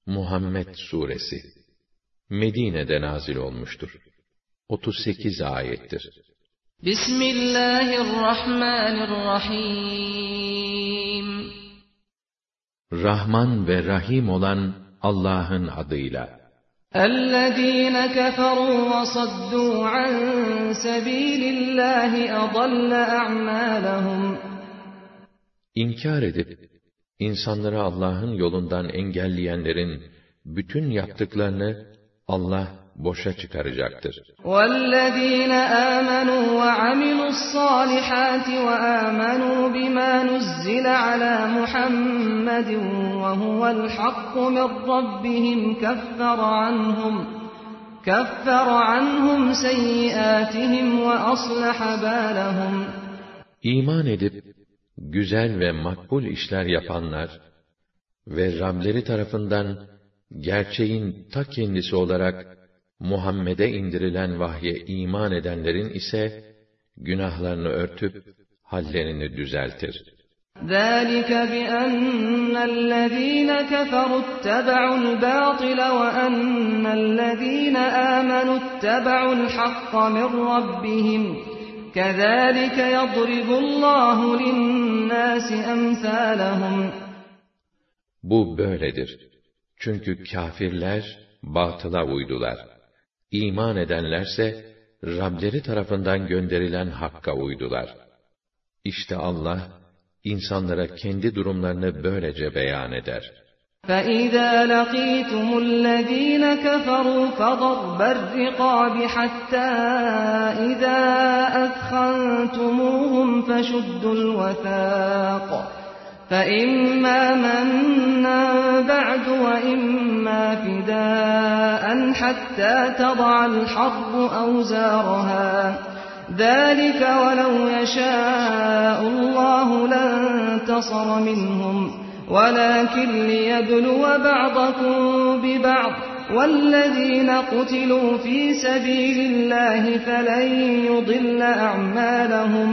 Muhammed Suresi Medine'de nazil olmuştur. 38 ayettir. Bismillahirrahmanirrahim. Rahman ve Rahim olan Allah'ın adıyla. اَلَّذ۪ينَ كَفَرُوا وَصَدُّوا عَنْ سَب۪يلِ اللّٰهِ اَضَلَّ اَعْمَالَهُمْ. İnkar edip, insanları Allah'ın yolundan engelleyenlerin bütün yaptıklarını Allah boşa çıkaracaktır. وَالَّذ۪ينَ آمَنُوا وَعَمِلُوا الصَّالِحَاتِ وَآمَنُوا بِمَا نُزِّلَ عَلَى مُحَمَّدٍ وَهُوَ الْحَقُّ مِنْ رَبِّهِمْ كَفَّرَ عَنْهُمْ سَيِّئَاتِهِمْ وَأَصْلَحَ بَالَهُمْ. İman edip, güzel ve makbul işler yapanlar ve Rableri tarafından gerçeğin ta kendisi olarak Muhammed'e indirilen vahye iman edenlerin ise günahlarını örtüp hallerini düzeltir. ذَٰلِكَ بِأَنَّ الَّذ۪ينَ كَفَرُوا اتَّبَعُوا الْبَاطِلَ وَأَنَّ الَّذ۪ينَ آمَنُوا اتَّبَعُوا الْحَقَّ مِنْ رَبِّهِمْ كَذَٰلِكَ يَضْرِبُ اللّٰهُ لِلنَّاسِ أَمْثَالَهُمْ. Bu böyledir. Çünkü kâfirler batıla uydular. İman edenlerse Rableri tarafından gönderilen hakka uydular. İşte Allah insanlara kendi durumlarını böylece beyan eder. فَإِذَا لَقِيتُمُ الَّذ۪ينَ كَفَرُوا فَضَرْبَ الرِّقَابِ حَتَّى إِذَا أَثْخَنْتُمُوهُمْ فَشُدُّوا الْوَثَاقَ فَإِمَّا مَنًّا بَعْدُ وَإِمَّا فِدَاءً حَتَّى تَضَعَ الْحَرْبُ أَوْزَارَهَا ذَٰلِكَ وَلَوْ يَشَاءُ اللّٰهُ لَانتَصَرَ مِنْهُمْ وَلَكِنْ لِيَبْلُوَ بَعْضَكُمْ بِبَعْضٍ وَالَّذ۪ينَ قُتِلُوا ف۪ي سَب۪يلِ اللّٰهِ فَلَنْ يُضِلَّ أَعْمَالَهُمْ.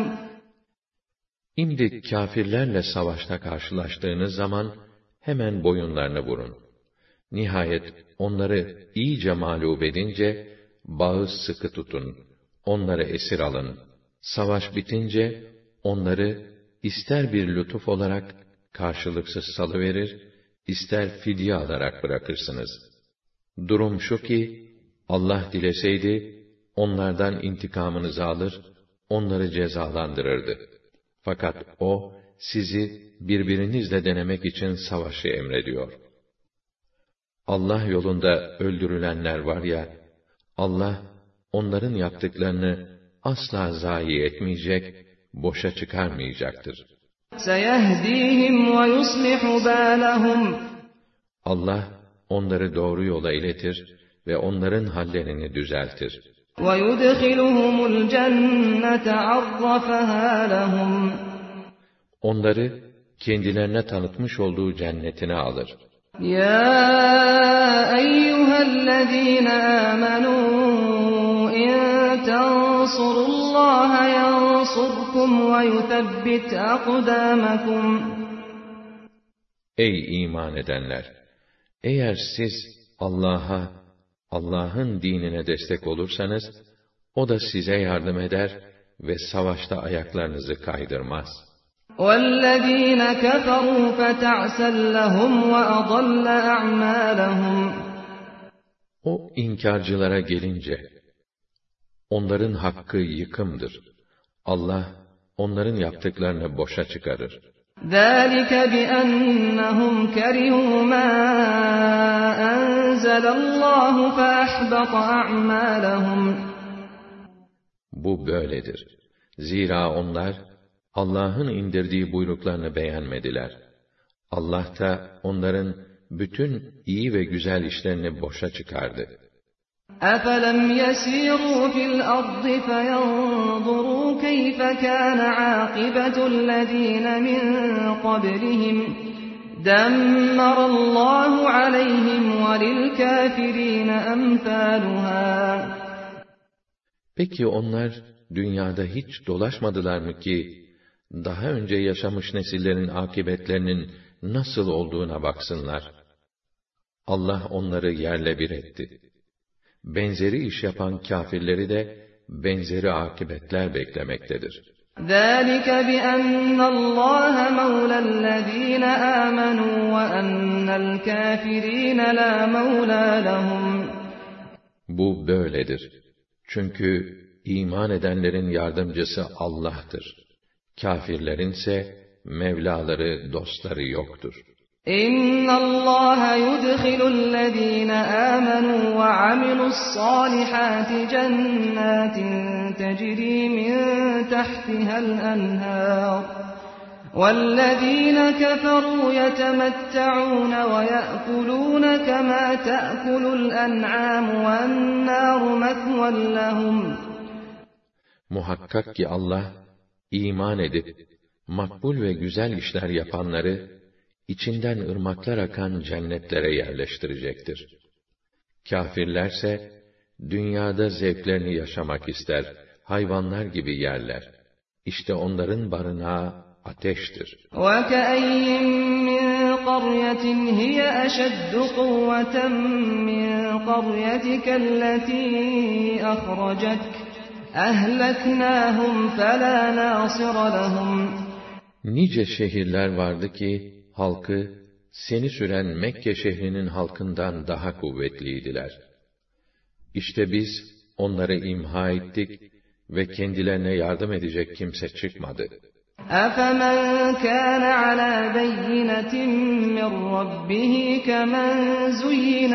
Şimdi kâfirlerle savaşta karşılaştığınız zaman hemen boyunlarını vurun. Nihayet onları iyice mağlup edince bağı sıkı tutun. Onları esir alın. Savaş bitince onları ister bir lütuf olarak karşılıksız salıverir, ister fidye alarak bırakırsınız. Durum şu ki, Allah dileseydi, onlardan intikamınızı alır, onları cezalandırırdı. Fakat O, sizi birbirinizle denemek için savaşı emrediyor. Allah yolunda öldürülenler var ya, Allah, onların yaptıklarını asla zayi etmeyecek, boşa çıkarmayacaktır. سَيَهْدِيهِمْ وَيُصْلِحُ بَالَهُمْ. Allah, onları doğru yola iletir ve onların hallerini düzeltir. وَيُدْخِلُهُمُ الْجَنَّةَ عَرَّفَهَا لَهُمْ. Onları kendilerine tanıtmış olduğu cennetine alır. يَا أَيُّهَا الَّذ۪ينَ آمَنُوا اِنْ تَنْصُرُوا اللّٰهَ يَنْصُرْكُمْ وَيُثَبِّتْ أَقْدَامَكُمْ. Ey iman edenler! Eğer siz Allah'ın dinine destek olursanız, O da size yardım eder ve savaşta ayaklarınızı kaydırmaz. وَالَّذ۪ينَ كَفَرُوا فَتَعْسًا لَهُمْ وَأَضَلَّ أَعْمَالَهُمْ. O inkarcılara gelince, onların hakkı yıkımdır. Allah, onların yaptıklarını boşa çıkarır. ذَٰلِكَ بِأَنَّهُمْ كَرِهُوا مَا أَنزَلَ اللّٰهُ فَأَحْبَطَ أَعْمَالَهُمْ. Bu böyledir. Zira onlar, Allah'ın indirdiği buyruklarını beğenmediler. Allah da onların bütün iyi ve güzel işlerini boşa çıkardı. أَفَلَمْ يَسِيرُوا فِي الْأَرْضِ فَيَنْظُرُوا كَيْفَ كَانَ عَاقِبَةُ الَّذ۪ينَ مِنْ قَبْلِهِمْ دَمَّرَ اللّٰهُ عَلَيْهِمْ وَلِلْكَافِر۪ينَ أَمْثَالُهَا. Peki onlar dünyada hiç dolaşmadılar mı ki, daha önce yaşamış nesillerin akıbetlerinin nasıl olduğuna baksınlar. Allah onları yerle bir etti. Benzeri iş yapan kâfirleri de benzeri akıbetler beklemektedir. ذَٰلِكَ بِأَنَّ اللّٰهَ مَوْلَى الَّذ۪ينَ آمَنُوا وَأَنَّ الْكَافِر۪ينَ لَا مَوْلَى لَهُمْ. Bu böyledir. Çünkü iman edenlerin yardımcısı Allah'tır. Kâfirlerin ise Mevlaları, dostları yoktur. اِنَّ اللّٰهَ يُدْخِلُ الَّذ۪ينَ آمَنُوا وَعَمِلُوا الصَّالِحَاتِ جَنَّاتٍ تَجْرِي مِنْ تَحْتِهَا الْأَنْهَارُ وَالَّذ۪ينَ كَفَرُوا يَتَمَتَّعُونَ وَيَأْكُلُونَ كَمَا تَأْكُلُ الْأَنْعَامُ وَالنَّارُ مَثْوًى لَهُمْ. Muhakkak ki Allah, iman edip, makbul ve güzel işler yapanları, İçinden ırmaklar akan cennetlere yerleştirecektir. Kâfirlerse, dünyada zevklerini yaşamak ister, hayvanlar gibi yerler. İşte onların barınağı ateştir. وَكَأَيِّن مِّن قَرْيَةٍ هِيَ أَشَدُّ قُوَّةً مِّن قَرْيَتِكَ الَّتِي أَخْرَجَتْكَ أَهْلَكْنَاهُمْ فَلَا نَاصِرَ لَهُمْ. Nice şehirler vardı ki, halkı, seni süren Mekke şehrinin halkından daha kuvvetliydiler. İşte biz, onları imha ettik ve kendilerine yardım edecek kimse çıkmadı. أَفَمَنْ كَانَ عَلَى بَيِّنَةٍ مِّنْ رَبِّهِ كَمَنْ زُيِّنَ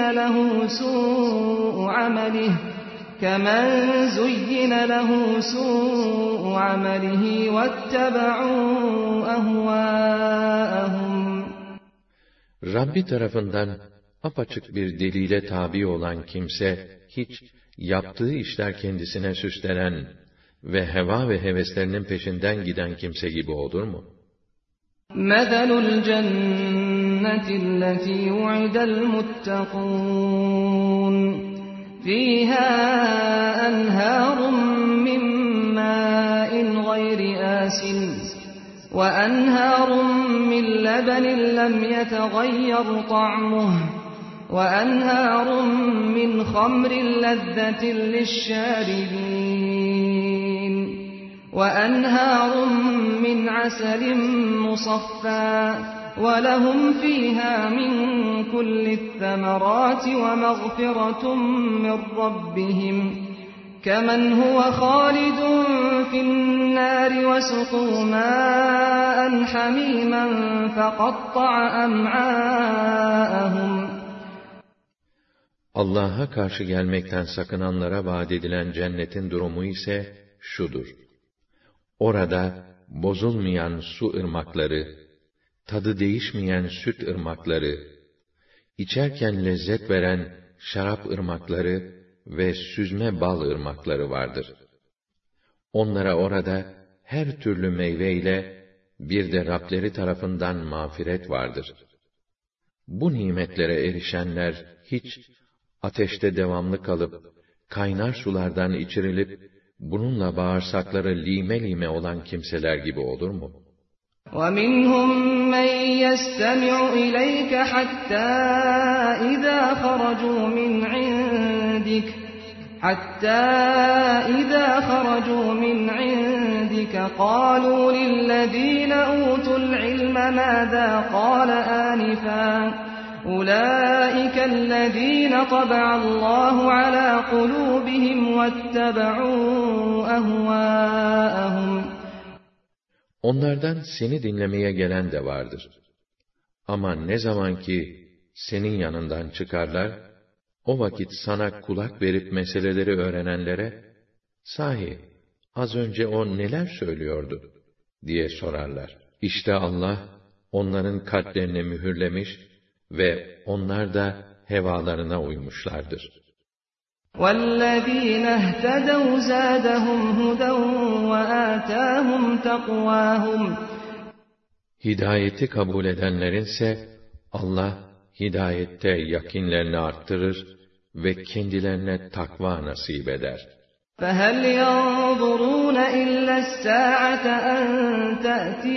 لَهُ سُوءُ عَمَلِهِ وَاتَّبَعُوا أَهْوَاءَهُمْ. Rabbi tarafından apaçık bir delile tabi olan kimse, hiç yaptığı işler kendisine süslenen ve heva ve heveslerinin peşinden giden kimse gibi olur mu? مَثَلُ الْجَنَّةِ الَّتِي وُعِدَ الْمُتَّقُونَ فِيهَا أَنْهَارٌ مِّن مَّاءٍ غَيْرِ آسِنٍ وَأَنْهَارٌ مِّن لَّبَنٍ لَّمْ يَتَغَيَّرْ طَعْمُهُ وَأَنْهَارٌ مِّنْ خَمْرٍ لَّذَّةٍ لِّلشَّارِبِينَ وَأَنْهَارٌ مِّنْ عَسَلٍ مُّصَفًّى وَلَهُمْ فِيهَا مِنْ كُلِّ الثَّمَرَاتِ وَمَغْفِرَةٌ مِّنْ رَبِّهِمْ كَمَنْ هُوَ خَالِدٌ فِي النَّارِ وَسُقُوا مَاءً حَمِيمًا فَقَطَّعَ أَمْعَاءَهُمْ. Allah'a karşı gelmekten sakınanlara vaat edilen cennetin durumu ise şudur. Orada bozulmayan su ırmakları, tadı değişmeyen süt ırmakları, içerken lezzet veren şarap ırmakları ve süzme bal ırmakları vardır. Onlara orada her türlü meyveyle bir de Rableri tarafından mağfiret vardır. Bu nimetlere erişenler hiç ateşte devamlı kalıp kaynar sulardan içirilip bununla bağırsakları lime lime olan kimseler gibi olur mu? وَمِنْهُمْ مَنْ يَسْتَمِعُ إِلَيْكَ حَتَّى إِذَا خَرَجُوا مِنْ عِنْدِكَ قَالُوا لِلَّذِينَ أُوتُوا الْعِلْمَ مَاذَا قَالَ آنِفًا أُولَٰئِكَ الَّذِينَ طَبَعَ اللّٰهُ عَلَى قُلُوبِهِمْ وَاتَّبَعُوا أَهْوَاءَهُمْ. Onlardan seni dinlemeye gelen de vardır. Ama ne zaman ki senin yanından çıkarlar, o vakit sana kulak verip meseleleri öğrenenlere, sahi az önce o neler söylüyordu diye sorarlar. İşte Allah onların kalplerini mühürlemiş ve onlar da hevalarına uymuşlardır. وَالَّذ۪ينَ اهْتَدَوْا زَادَهُمْ هُدًى وَآتَاهُمْ تَقْوَاهُمْ. Hidayeti kabul edenlerinse Allah hidayette yakinlerini arttırır ve kendilerine takva nasip eder. فَهَلْ يَنْظُرُونَ إِلَّا السَّاعَةَ أَنْ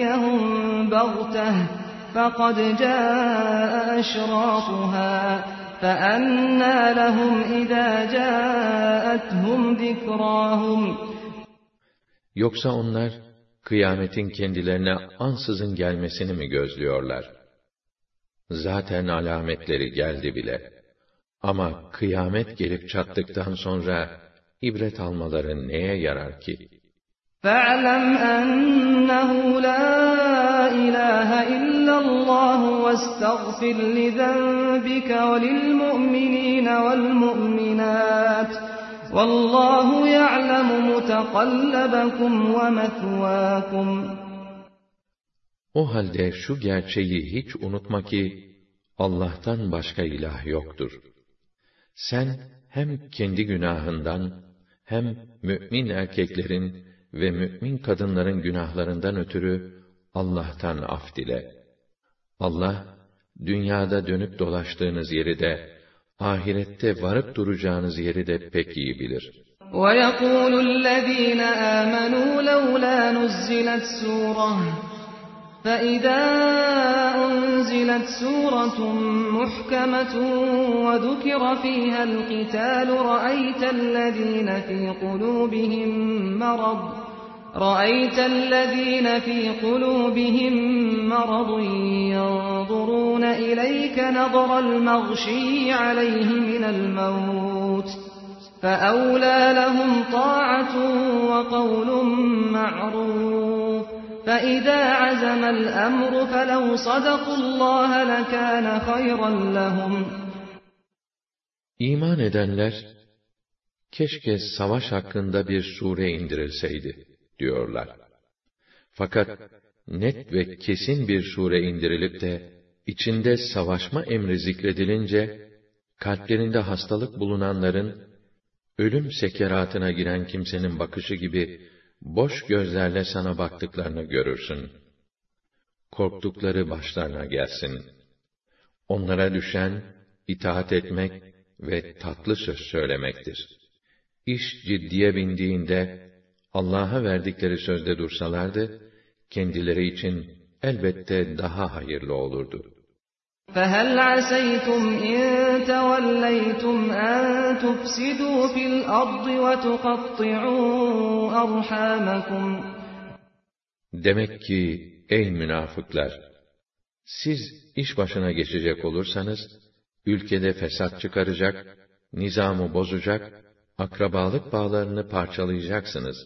تَأْتِيَهُمْ بَغْتَةً فَقَدْ جَاءَ أَشْرَاطُهَا فَأَنَّى لَهُمْ إِذَا جَاءَتْهُمْ ذِكْرَاهُمْ Yoksa onlar, kıyametin kendilerine ansızın gelmesini mi gözlüyorlar? Zaten alametleri geldi bile. Ama kıyamet gelip çattıktan sonra, ibret almaları neye yarar ki? فَاعْلَمْ أَنَّهُ لَا إِلَٰهَ إِلَّا اللّٰهُ وَاسْتَغْفِرْ لِذَنبِكَ وَلِلْمُؤْمِنِينَ وَالْمُؤْمِنَاتِ وَاللّٰهُ يَعْلَمُ مُتَقَلَّبَكُمْ وَمَثْوَاكُمْ O halde şu gerçeği hiç unutma ki, Allah'tan başka ilah yoktur. Sen hem kendi günahından, hem mümin erkeklerin ve mümin kadınların günahlarından ötürü Allah'tan af dile. Allah, dünyada dönüp dolaştığınız yeri de, ahirette varıp duracağınız yeri de pek iyi bilir. وَيَقُولُ الَّذ۪ينَ آمَنُوا لَوْلَا نُزِّلَتْ سُورَةٌ فَإِذَا أُنْزِلَتْ سُورَةٌ مُحْكَمَةٌ وَذُكِرَ فِيهَا الْقِتَالُ رَأَيْتَ الَّذ۪ينَ فِي قُلُوبِهِمْ مَرَضٌ يَنْظُرُونَ إِلَيْكَ نَظَرَ الْمَغْشِيِّ عَلَيْهِ مِنَ الْمَوْتِ فَأَوْلَى لَهُمْ طَاعَةٌ وَقَوْلٌ مَّعْرُوفٌ فَإِذَا عَزَمَ الْأَمْرُ فَلَوْ صَدَقُوا اللّٰهَ لَكَانَ خَيْرًا لَهُمْ İman edenler, keşke savaş hakkında bir sure indirilseydi, diyorlar. Fakat, net ve kesin bir sure indirilip de, içinde savaşma emri zikredilince, kalplerinde hastalık bulunanların, ölüm sekeratına giren kimsenin bakışı gibi, boş gözlerle sana baktıklarını görürsün. Korktukları başlarına gelsin. Onlara düşen, itaat etmek ve tatlı söz söylemektir. İş ciddiye bindiğinde, Allah'a verdikleri sözde dursalardı, kendileri için elbette daha hayırlı olurdu. فَهَلْ عَسَيْتُمْ إِن تَوَلَّيْتُمْ أَن تُفْسِدُوا فِي الْأَرْضِ وَتُقَطِّعُوا أَرْحَامَكُمْ Demek ki, ey münafıklar! Siz iş başına geçecek olursanız, ülkede fesat çıkaracak, nizamı bozacak, akrabalık bağlarını parçalayacaksınız.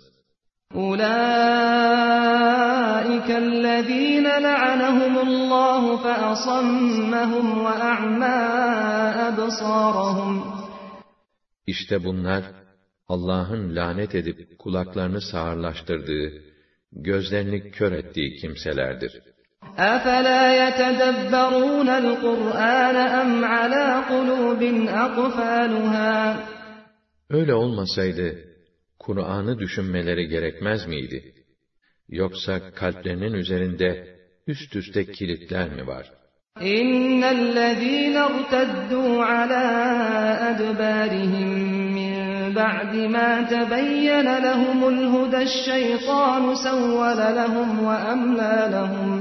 أُولَٰئِكَ الَّذ۪ينَ لَعَنَهُمُ اللّٰهُ فَأَصَمَّهُمْ وَأَعْمَى أَبْصَارَهُمْ İşte bunlar, Allah'ın lanet edip kulaklarını sağırlaştırdığı, gözlerini kör ettiği kimselerdir. أَفَلَا يَتَدَبَّرُونَ الْقُرْآنَ أَمْ عَلَى قُلُوبٍ أَقْفَالُهَا Öyle olmasaydı, Kur'an'ı düşünmeleri gerekmez miydi? Yoksa kalplerinin üzerinde üst üste kilitler mi var? اِنَّ الَّذ۪ينَ ارْتَدُّوا عَلَى أَدْبَارِهِمْ مِنْ بَعْدِ مَا تَبَيَّنَ لَهُمُ الْهُدَى الشَّيْطَانُ سَوَّلَ لَهُمْ وَأَمْلَى لَهُمْ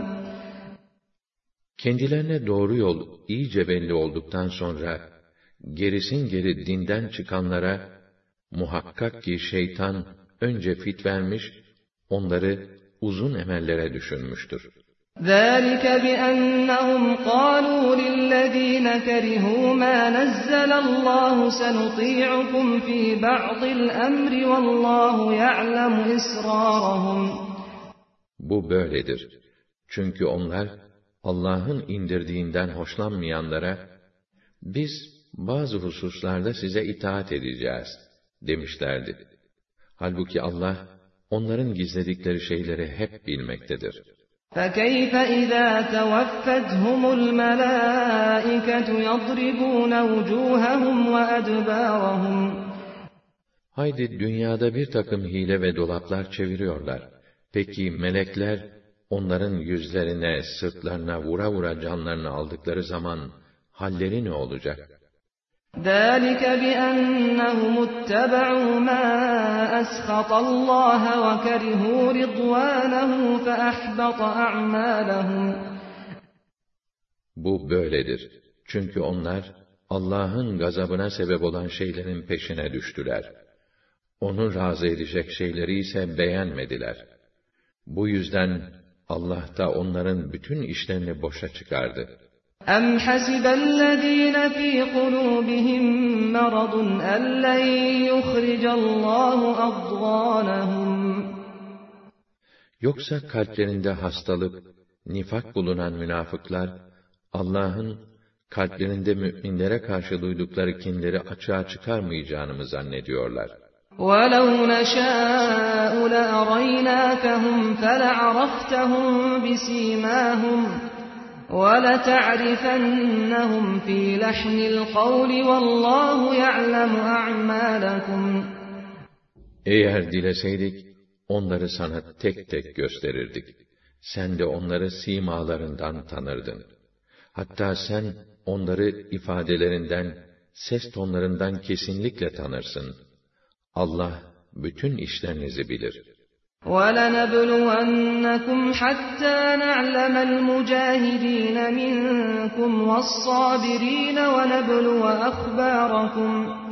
Kendilerine doğru yol iyice belli olduktan sonra, gerisin geri dinden çıkanlara, muhakkak ki şeytan önce fit vermiş, onları uzun emellere düşürmüştür. ذَٰلِكَ بِأَنَّهُمْ قَالُوا لِلَّذ۪ينَ كَرِهُوا مَا نَزَّلَ اللّٰهُ سَنُطِيعُكُمْ ف۪ي بَعْضِ الْأَمْرِ وَاللّٰهُ يَعْلَمُ إِسْرَارَهُمْ Bu böyledir. Çünkü onlar, Allah'ın indirdiğinden hoşlanmayanlara, biz bazı hususlarda size itaat edeceğiz, demişlerdi. Halbuki Allah, onların gizledikleri şeyleri hep bilmektedir. فَكَيْفَ إِذَا تَوَفَّتْهُمُ الْمَلَائِكَةُ يَضْرِبُونَ وُجُوهَهُمْ وَأَدْبَارَهُمْ Haydi dünyada bir takım hile ve dolaplar çeviriyorlar. Peki melekler, onların yüzlerine, sırtlarına vura vura canlarını aldıkları zaman, halleri ne olacak? ذَٰلِكَ بِأَنَّهُمُ اتَّبَعُوا مَا أَسْخَطَ اللّٰهَ وَكَرِهُوا رِضْوَانَهُ فَأَحْبَطَ أَعْمَالَهُمْ Bu böyledir. Çünkü onlar, Allah'ın gazabına sebep olan şeylerin peşine düştüler. Onu razı edecek şeyleri ise beğenmediler. Bu yüzden Allah da onların bütün işlerini boşa çıkardı. أَمْ حَسِبَ الَّذ۪ينَ ف۪ي قُلُوبِهِمْ مَرَضٌ أَنْ لَنْ يُخْرِجَ اللّٰهُ أَضْغَانَهُمْ Yoksa kalplerinde hastalık, nifak bulunan münafıklar, Allah'ın kalplerinde müminlere karşı duydukları kinleri açığa çıkarmayacağını mı zannediyorlar? وَلَوْ نَشَاءُ لَأَرَيْنَاكَهُمْ فَلَعَرَفْتَهُمْ بِسِيمَاهُمْ وَلَتَعْرِفَنَّهُمْ فِي لَحْنِ الْقَوْلِ وَاللّٰهُ يَعْلَمُ أَعْمَالَكُمْ Eğer dileseydik, onları sana tek tek gösterirdik. Sen de onları simalarından tanırdın. Hatta sen onları ifadelerinden, ses tonlarından kesinlikle tanırsın. Allah bütün işlerinizi bilir. وَلَنَبْلُوَنَّكُمْ حَتَّى نَعْلَمَ الْمُجَاهِدِينَ مِنكُمْ وَالصَّابِرِينَ وَنَبْلُوَ أَخْبَارَكُمْ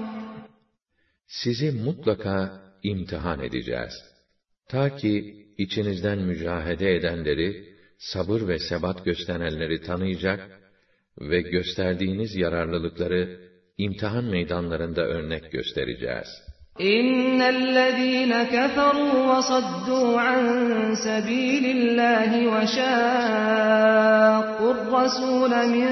Sizi mutlaka imtihan edeceğiz. Ta ki içinizden mücahede edenleri, sabır ve sebat gösterenleri tanıyacak ve gösterdiğiniz yararlılıkları imtihan meydanlarında örnek göstereceğiz. اِنَّ الَّذ۪ينَ كَفَرُوا وَصَدُّوا عَنْ سَب۪يلِ اللّٰهِ وَشَاقُّوا الرَّسُولَ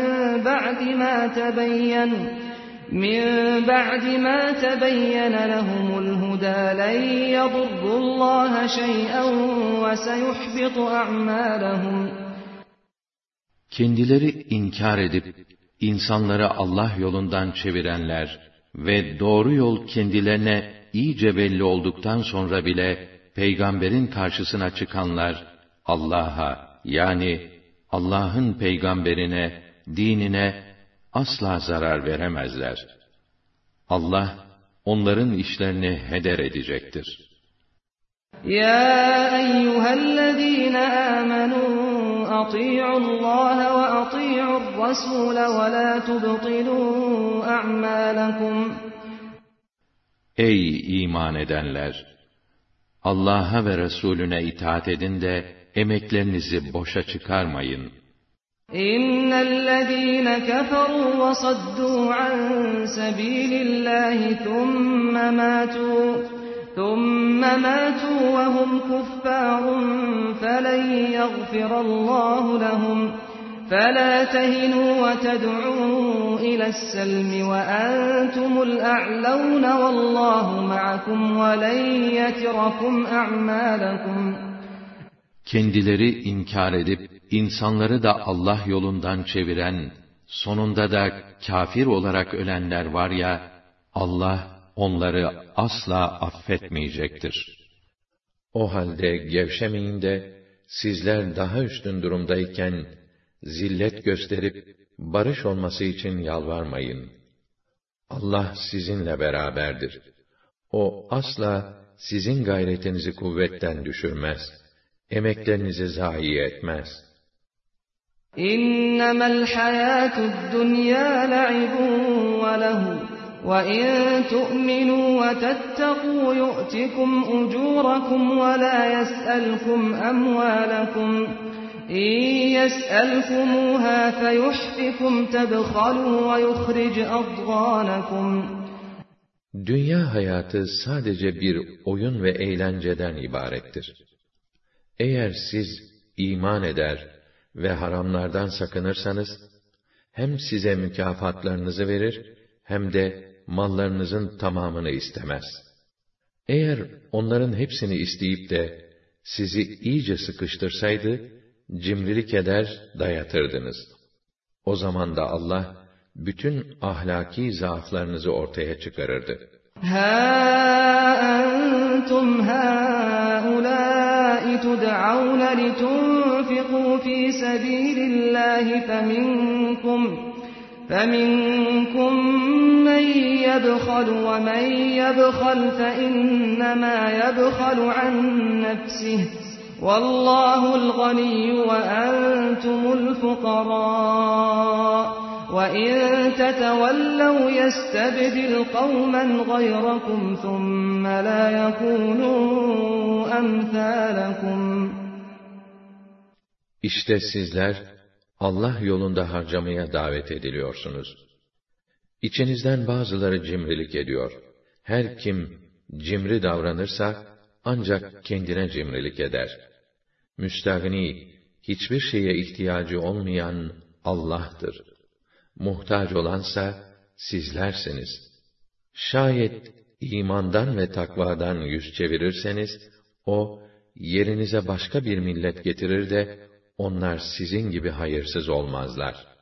مِنْ بَعْدِ مَا تَبَيَّنَ لَهُمُ الْهُدَى لَنْ يَضُرُّوا اللّٰهَ شَيْئًا وَسَيُحْبِطُ أَعْمَالَهُمْ Kendileri inkar edip insanları Allah yolundan çevirenler ve doğru yol kendilerine iyice belli olduktan sonra bile peygamberin karşısına çıkanlar Allah'a, yani Allah'ın peygamberine, dinine asla zarar veremezler. Allah onların işlerini heder edecektir. Ya eyyühellezîne âmenû أطيعوا الله وأطيعوا الرسول ولا تبطلوا أعمالكم Ey iman edenler! Allah'a ve Resulüne itaat edin de emeklerinizi boşa çıkarmayın. İnnellezîne keferû ve saddû an sebîlillâhi ثُمَّ مَاتُوا وَهُمْ كُفَّارٌ فَلَنْ يَغْفِرَ اللّٰهُ لَهُمْ فَلَا تَهِنُوا وَتَدْعُوا إِلَى السَّلْمِ وَأَنْتُمُ الْأَعْلَوْنَ وَاللّٰهُ مَعَكُمْ وَلَنْ يَتِرَكُمْ أَعْمَالَكُمْ Kendileri inkar edip insanları da Allah yolundan çeviren, sonunda da kafir olarak ölenler var ya, Allah onları asla affetmeyecektir. O halde gevşemeyin de, sizler daha üstün durumdayken, zillet gösterip, barış olması için yalvarmayın. Allah sizinle beraberdir. O asla sizin gayretinizi kuvvetten düşürmez. Emeklerinizi zayi etmez. İnnemel hayâtud dünyâ le'ibun ve lehu. وَإِن تُؤْمِنُوا وَتَتَّقُوا يُؤْتِكُمْ أُجُورَكُمْ وَلَا يَسْأَلْكُمْ أَمْوَالَكُمْ إِنْ يَسْأَلْكُمُوهَا فَيُحْفِكُمْ تَبْخَلُوا وَيُخْرِجْ أَضْغَانَكُمْ Dünya hayatı sadece bir oyun ve eğlenceden ibarettir. Eğer siz iman eder ve haramlardan sakınırsanız, hem size mükafatlarınızı verir, hem de mallarınızın tamamını istemez. Eğer onların hepsini isteyip de sizi iyice sıkıştırsaydı, cimrilik eder, dayatırdınız. O zaman da Allah bütün ahlaki zaaflarınızı ortaya çıkarırdı. Ha entum haulâi tud'avne litunfiqû fî sebîlillâhi فَمِنْكُمْ مَنْ يَبْخَلُ وَمَنْ يَبْخَلْ فَإِنَّمَا يَبْخَلُ عَنْ نَفْسِهِ وَاللّٰهُ الْغَنِيُّ وَأَنْتُمُ الْفُقَرَاءُ وَإِن تَتَوَلَّوْا يَسْتَبْدِلْ قَوْمًا غَيْرَكُمْ ثُمَّ لَا يَكُونُوا أَمْثَالَكُمْ. İşte sizler Allah yolunda harcamaya davet ediliyorsunuz. İçinizden bazıları cimrilik ediyor. Her kim cimri davranırsa ancak kendine cimrilik eder. Müstagni, hiçbir şeye ihtiyacı olmayan Allah'tır. Muhtaç olansa sizlersiniz. Şayet imandan ve takvadan yüz çevirirseniz, o yerinize başka bir millet getirir de onlar sizin gibi hayırsız olmazlar.